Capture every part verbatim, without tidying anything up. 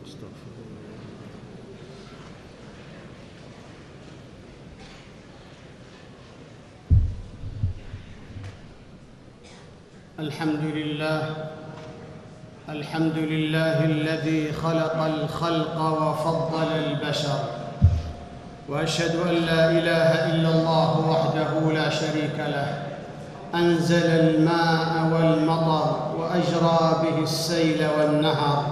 استغفر الله. الحمد لله الحمد لله الذي خلق الخلق وفضل البشر، واشهد ان لا اله الا الله وحده لا شريك له، انزل الماء والمطر واجرى به السيل والنهر،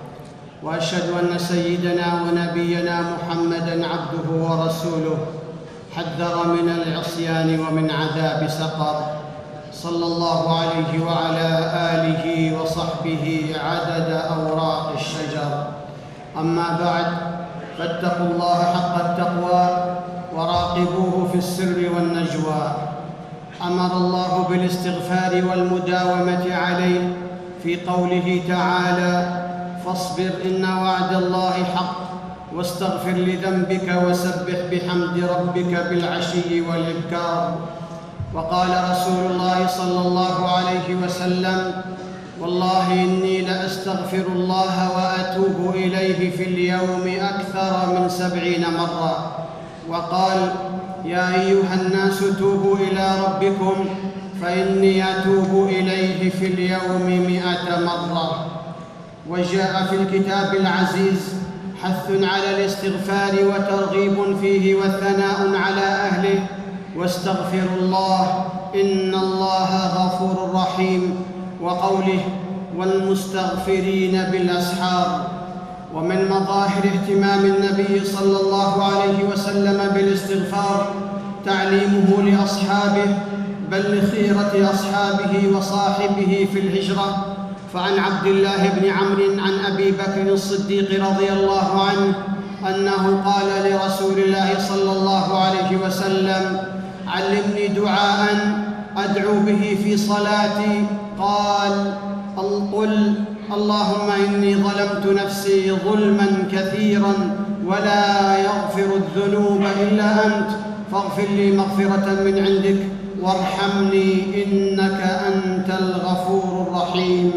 واشهد ان سيدنا ونبينا محمدًا عبده ورسوله حذر من العصيان ومن عذاب سقر، صلى الله عليه وعلى آله وصحبه عدد أوراق الشجر. أما بعد، فاتقوا الله حق التقوى وراقبوه في السر والنجوى. أمر الله بالاستغفار والمداومة عليه في قوله تعالى: فاصبر إن وعد الله حق واستغفر لذنبك وسبح بحمد ربك بالعشي والإبكار. وقال رسول الله صلى الله عليه وسلم: والله إني لأستغفر الله وأتوب إليه في اليوم أكثر من سبعين مرة. وقال: يا أيها الناس توبوا إلى ربكم فإني أتوب إليه في اليوم مئة مرة. وجاء في الكتاب العزيز حث على الاستغفار وترغيب فيه والثناء على أهله: واستغفروا الله إن الله غفور رحيم، وقوله: والمستغفرين بالأسحار. ومن مظاهر اهتمام النبي صلى الله عليه وسلم بالاستغفار تعليمه لأصحابه، بل لخيرة أصحابه وصاحبه في الهجرة. فعن عبد الله بن عمرو عن أبي بكر الصديق رضي الله عنه أنه قال لرسول الله صلى الله عليه وسلم: علمني دعاء أدعو به في صلاتي. قال: قل: اللهم إني ظلمت نفسي ظلما كثيرا ولا يغفر الذنوب إلا أنت، فاغفر لي مغفرة من عندك وارحمني إنك أنت الغفور الرحيم.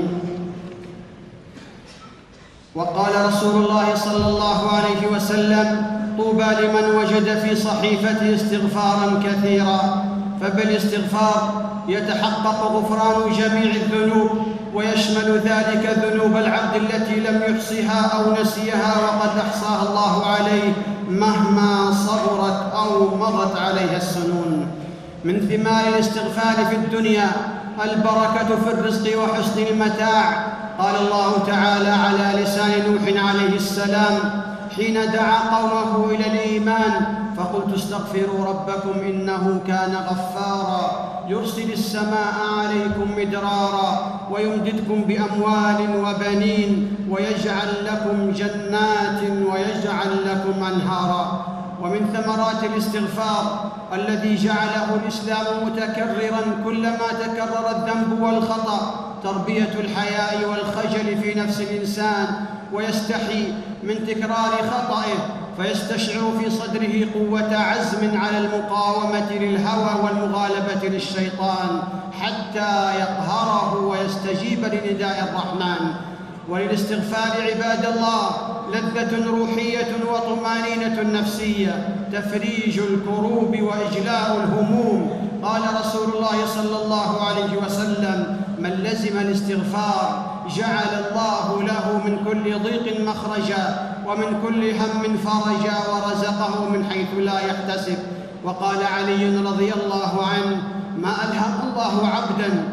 وقال رسول الله صلى الله عليه وسلم: طوبى لمن وجد في صحيفته استغفارا كثيرا. فبالاستغفار يتحقق غفران جميع الذنوب، ويشمل ذلك ذنوب العبد التي لم يحصها أو نسيها وقد أحصاها الله عليه مهما صغرت أو مضت عليها السنون. من ثمار الاستغفار في الدنيا البركة في الرزق وحسن المتاع. قال الله تعالى على لسان نوح عليه السلام حين دعا قومه إلى الإيمان: فقلت استغفروا ربكم إنه كان غفارا يرسل السماء عليكم مدرارا ويمددكم بأموال وبنين ويجعل لكم جنات ويجعل لكم أنهارا. ومن ثمرات الاستغفار الذي جعله الإسلام متكررا كلما تكرر الذنب والخطأ تربية الحياء والخجل في نفس الإنسان، ويستحي من تكرار خطئه، فيستشعر في صدره قوة عزم على المقاومة للهوى والمغالبة للشيطان حتى يقهره ويستجيب لنداء الرحمن. وللاستغفار عباد الله لذة روحية وطمأنينة نفسية، تفريج الكروب وإجلاء الهموم. قال رسول الله صلى الله عليه وسلم: من لزم الاستغفار جعل الله له من كل ضيق مخرجا ومن كل هم فرجا ورزقه من حيث لا يحتسب. وقال علي رضي الله عنه: ما ألهم الله عبدا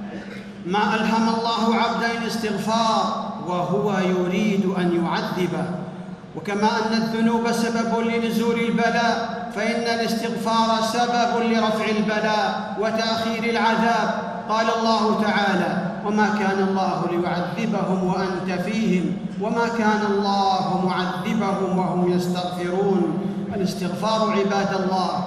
ما ألهم الله عبدا الاستغفار وهو يريد أن يعذبه. وكما أن الذنوب سبب لنزول البلاء، فإن الاستغفار سبب لرفع البلاء وتأخير العذاب. قال الله تعالى: وما كان الله ليعذبهم وأنت فيهم وما كان الله معذبهم وهم يستغفرون. الاستغفار عباد الله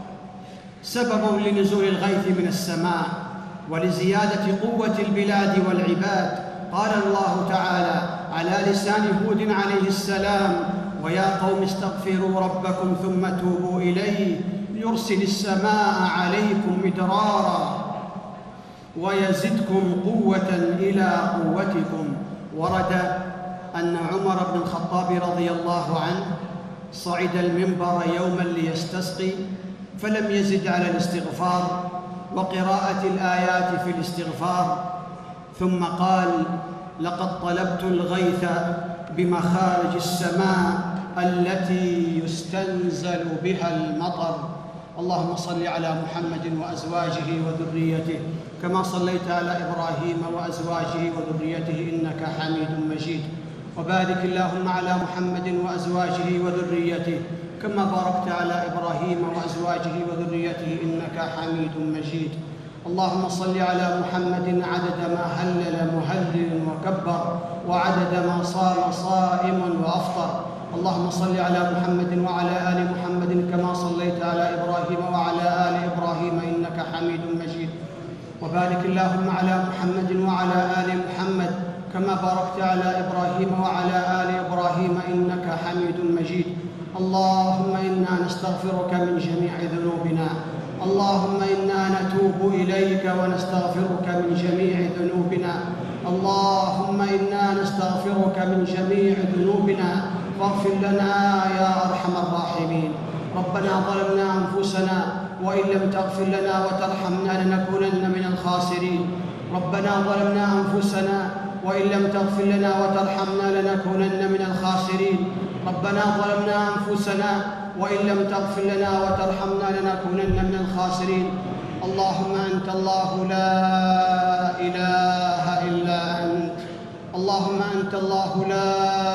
سبب لنزول الغيث من السماء ولزيادة قوة البلاد والعباد. قال الله تعالى على لسان هود عليه السلام: ويا قوم استغفروا ربكم ثم توبوا إليه يرسل السماء عليكم مدرارا ويزدكم قوة إلى قوتكم. ورد أن عمر بن الخطاب رضي الله عنه صعد المنبر يوما ليستسقي، فلم يزد على الاستغفار وقراءة الآيات في الاستغفار، ثم قال: لقد طلبت الغيث بمخارج السماء التي يستنزل بها المطر. اللهم صل على محمد وأزواجه وذريته كما صليت على إبراهيم وأزواجه وذريته إنك حميد مجيد، وبارك اللهم على محمد وأزواجه وذريته كما باركت على إبراهيم وأزواجه وذريته إنك حميد مجيد. اللهم صل على محمد عدد ما هلل مهلل وكبر، وعدد ما صام صائم وأفطر. اللهم صل على محمد وعلى آل محمد كما صليت على إبراهيم وعلى آل إبراهيم إنك حميد مجيد، وبارك اللهم على محمد وعلى آل محمد كما باركت على إبراهيم وعلى آل إبراهيم إنك حميد مجيد. اللهم إنا نستغفرك من جميع ذنوبنا، اللهم إنا نتوب إليك ونستغفرك من جميع ذنوبنا، اللهم إنا نستغفرك من جميع ذنوبنا فاغفر لنا يا أرحم الراحمين. ربنا ظلمنا أنفسنا وإن لم تغفر لنا وترحمنا لنكونن من الخاسرين. ربنا ظلمنا أنفسنا وإن لم تغفر لنا وترحمنا لنكونن من الخاسرين. ربنا ظلمنا أنفسنا وإن لم تغفر لنا وترحمنا لنكونن من الخاسرين. اللهم أنت الله لا إله إلا أنت، اللهم أنت الله لا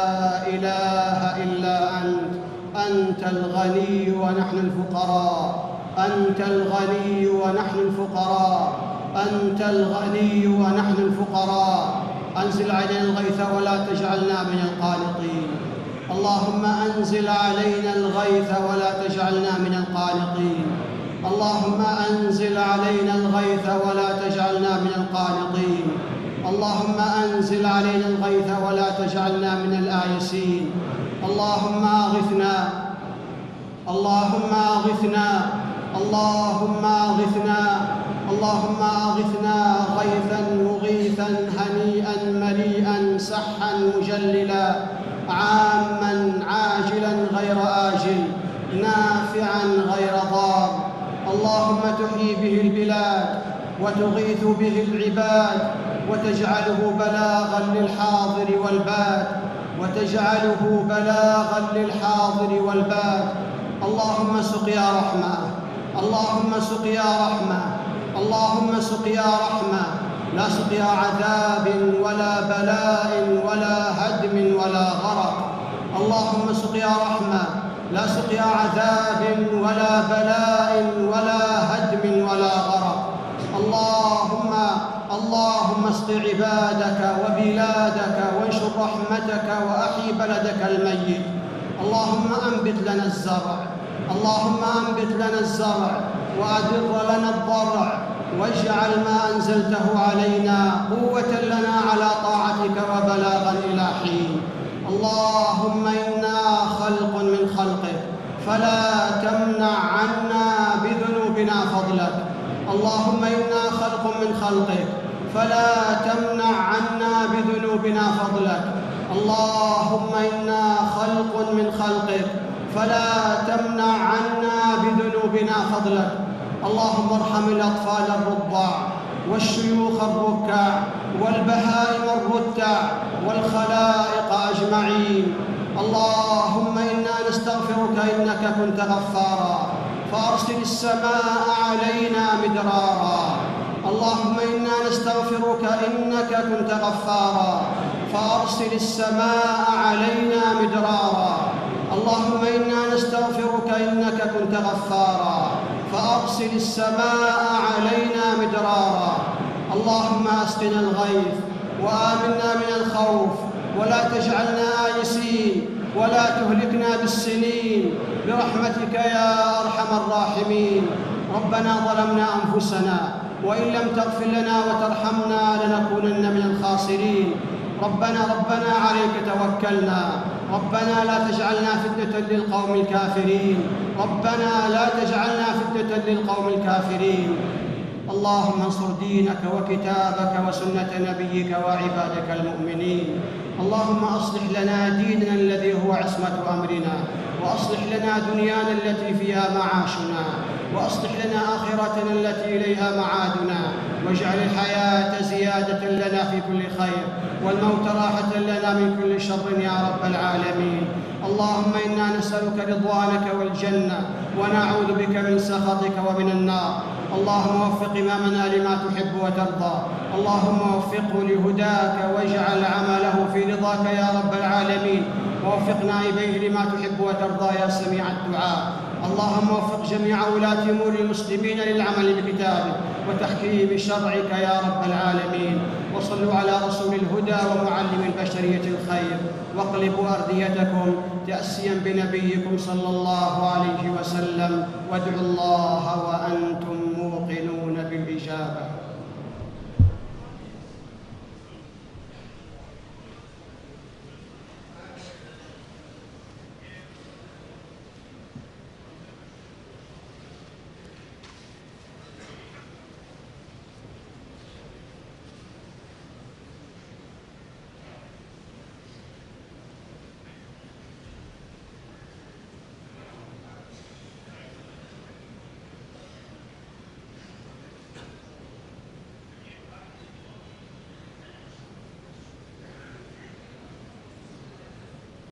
إله إلا أنت، أنت الغني ونحن الفقراء، أنت الغني ونحن الفقراء، أنت الغني ونحن الفقراء. أنزل علينا الغيث ولا تجعلنا من القانطين. اللهم أنزل علينا الغيث ولا تجعلنا من القانطين. اللهم أنزل علينا الغيث ولا تجعلنا من القانطين. اللهم أنزل علينا الغيث ولا تجعلنا من الآيسين. اللهم أغثنا، اللهم أغثنا، اللهم أغثنا، اللهم أغثنا غيثا مغيثا هنيئا مليئا سحا مجللا عاما عاجلا غير آجل نافعا غير ضار. اللهم تحيي به البلاد وتغيث به العباد وتجعله بلاغا للحاضر والباد، وتجعله بلاغا للحاضر والباد. اللهم سقيا رحمة، اللهم سقيا رحمة، اللهم سقيا رحمة، لا سقيا عذاب ولا بلاء ولا هدم ولا غرق. اللهم سقيا رحمة، لا سقيا عذاب ولا بلاء ولا هدم ولا غرق. اللهم اللهم اسق عبادك وبلادك وانشر رحمتك وأحي بلدك الميت. اللهم أنبت لنا الزرع، اللهم أنبت لنا الزرع وأدر لنا الضرع، واجعل ما أنزلته علينا قوة لنا على طاعتك وبلاغا إلى حين. اللهم إنا خلق من خلقك فلا تمنع عنا بذنوبنا فضلك. اللهم إنا خلق من خلقك فلا تمنع عنا بذنوبنا فضلك. اللهم إنا خلق من خلقك فلا تمنع عنا بذنوبنا فضلك. اللهم ارحم الأطفال الرضع والشيوخ الركع والبهائم الرتع والخلائق أجمعين. اللهم إنا نستغفرك إنك كنت غفارا فأرسل السماء علينا مدرارا. اللهم إنا نستغفرك إنك كنت غفارا فأرسل السماء علينا مدرارا. اللهم إنا نستغفرك إنك كنت غفارا فأرسل السماء علينا مدرارا. اللهم أسقنا الغيث وآمنا من الخوف ولا تجعلنا آيسين ولا تهلكنا بالسنين برحمتك يا أرحم الراحمين. ربنا ظلمنا أنفسنا وإن لم تغفر لنا وترحمنا لنكونن من الخاسرين. ربنا ربنا عليك توكلنا، ربنا لا تجعلنا فتنة للقوم الكافرين، ربنا لا تجعلنا فتنة للقوم الكافرين. اللهم انصر دينك وكتابك وسنة نبيك وعبادك المؤمنين. اللهم أصلح لنا ديننا الذي هو عصمة أمرنا، وأصلح لنا دنيانا التي فيها معاشنا، وأصلح لنا آخرتنا التي إليها معادنا، واجعل الحياة زيادة لنا في كل خير، والموت راحة لنا من كل شر يا رب العالمين. اللهم إنا نسألك رضوانك والجنة، ونعوذ بك من سخطك ومن النار. اللهم وفق إمامنا لما تحب وترضى، اللهم وفقه لهداك، واجعل عمله في رضاك يا رب العالمين، ووفق نائبيه لما تحب وترضى يا سميع الدعاء. اللهم وفق جميع ولاة أمور المسلمين للعمل بكتابك وتحكيم شرعك يا رب العالمين. وصلوا على رسول الهدى ومعلم البشرية الخير، واقلبوا أرديتكم تأسيا بنبيكم صلى الله عليه وسلم، وادعوا الله وأنتم